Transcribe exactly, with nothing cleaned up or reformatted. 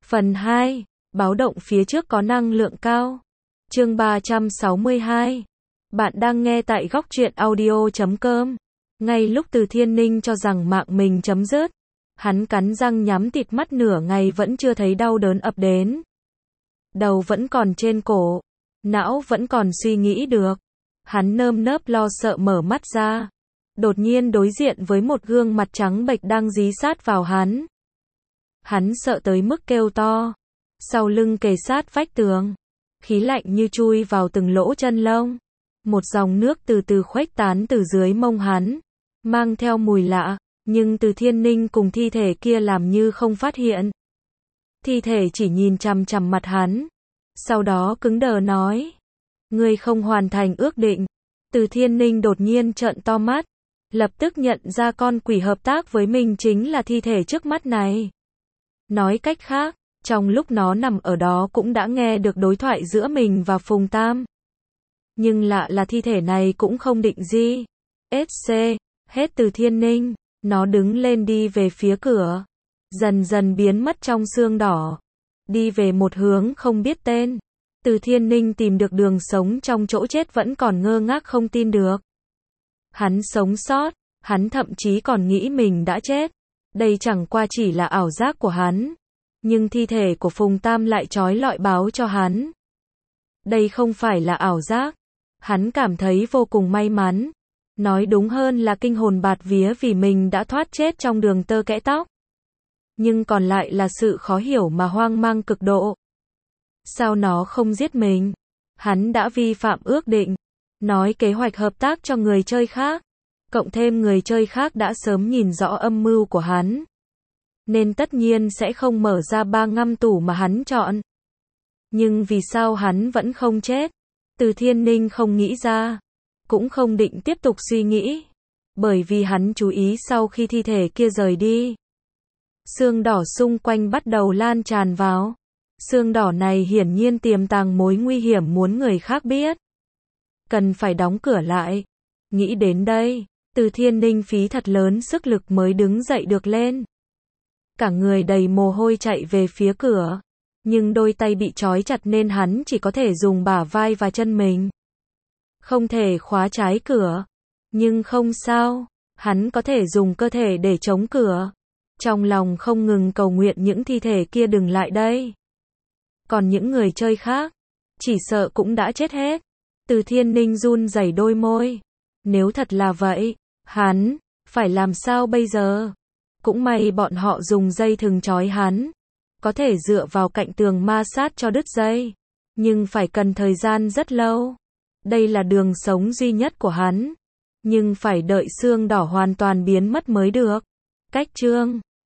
Phần hai. Báo động phía trước có năng lượng cao. Chương ba trăm sáu mươi hai. Bạn đang nghe tại góc truyện audio chấm com. Ngay lúc Từ Thiên Ninh cho rằng mạng mình chấm dứt, hắn cắn răng nhắm tịt mắt nửa ngày vẫn chưa thấy đau đớn ập đến. Đầu vẫn còn trên cổ, não vẫn còn suy nghĩ được. Hắn nơm nớp lo sợ mở mắt ra. Đột nhiên đối diện với một gương mặt trắng bệch đang dí sát vào hắn. Hắn sợ tới mức kêu to. Sau lưng kề sát vách tường, khí lạnh như chui vào từng lỗ chân lông. Một dòng nước từ từ khuếch tán từ dưới mông hắn, mang theo mùi lạ, nhưng Từ Thiên Ninh cùng thi thể kia làm như không phát hiện. Thi thể chỉ nhìn chằm chằm mặt hắn, sau đó cứng đờ nói: "Ngươi không hoàn thành ước định." Từ Thiên Ninh đột nhiên trợn to mắt, lập tức nhận ra con quỷ hợp tác với mình chính là thi thể trước mắt này. Nói cách khác, trong lúc nó nằm ở đó cũng đã nghe được đối thoại giữa mình và Phùng Tam. Nhưng lạ là thi thể này cũng không định gì. ét xê, hết Từ Thiên Ninh, nó đứng lên đi về phía cửa, dần dần biến mất trong sương đỏ, đi về một hướng không biết tên. Từ Thiên Ninh tìm được đường sống trong chỗ chết vẫn còn ngơ ngác không tin được. Hắn sống sót, hắn thậm chí còn nghĩ mình đã chết. Đây chẳng qua chỉ là ảo giác của hắn. Nhưng thi thể của Phùng Tam lại trói lọi báo cho hắn. Đây không phải là ảo giác. Hắn cảm thấy vô cùng may mắn. Nói đúng hơn là kinh hồn bạt vía vì mình đã thoát chết trong đường tơ kẽ tóc. Nhưng còn lại là sự khó hiểu mà hoang mang cực độ. Sao nó không giết mình? Hắn đã vi phạm ước định. Nói kế hoạch hợp tác cho người chơi khác. Cộng thêm người chơi khác đã sớm nhìn rõ âm mưu của hắn. Nên tất nhiên sẽ không mở ra ba ngăn tủ mà hắn chọn. Nhưng vì sao hắn vẫn không chết? Từ Thiên Ninh không nghĩ ra. Cũng không định tiếp tục suy nghĩ. Bởi vì hắn chú ý sau khi thi thể kia rời đi. Sương đỏ xung quanh bắt đầu lan tràn vào. Sương đỏ này hiển nhiên tiềm tàng mối nguy hiểm muốn người khác biết. Cần phải đóng cửa lại. Nghĩ đến đây, Từ Thiên Ninh phí thật lớn sức lực mới đứng dậy được lên. Cả người đầy mồ hôi chạy về phía cửa. Nhưng đôi tay bị trói chặt nên hắn chỉ có thể dùng bả vai và chân mình. Không thể khóa trái cửa. Nhưng không sao, hắn có thể dùng cơ thể để chống cửa. Trong lòng không ngừng cầu nguyện những thi thể kia đừng lại đây. Còn những người chơi khác, chỉ sợ cũng đã chết hết. Từ Thiên Ninh run rẩy đôi môi. Nếu thật là vậy, hắn phải làm sao bây giờ? Cũng may bọn họ dùng dây thừng trói hắn. Có thể dựa vào cạnh tường ma sát cho đứt dây. Nhưng phải cần thời gian rất lâu. Đây là đường sống duy nhất của hắn. Nhưng phải đợi sương đỏ hoàn toàn biến mất mới được. Cách chương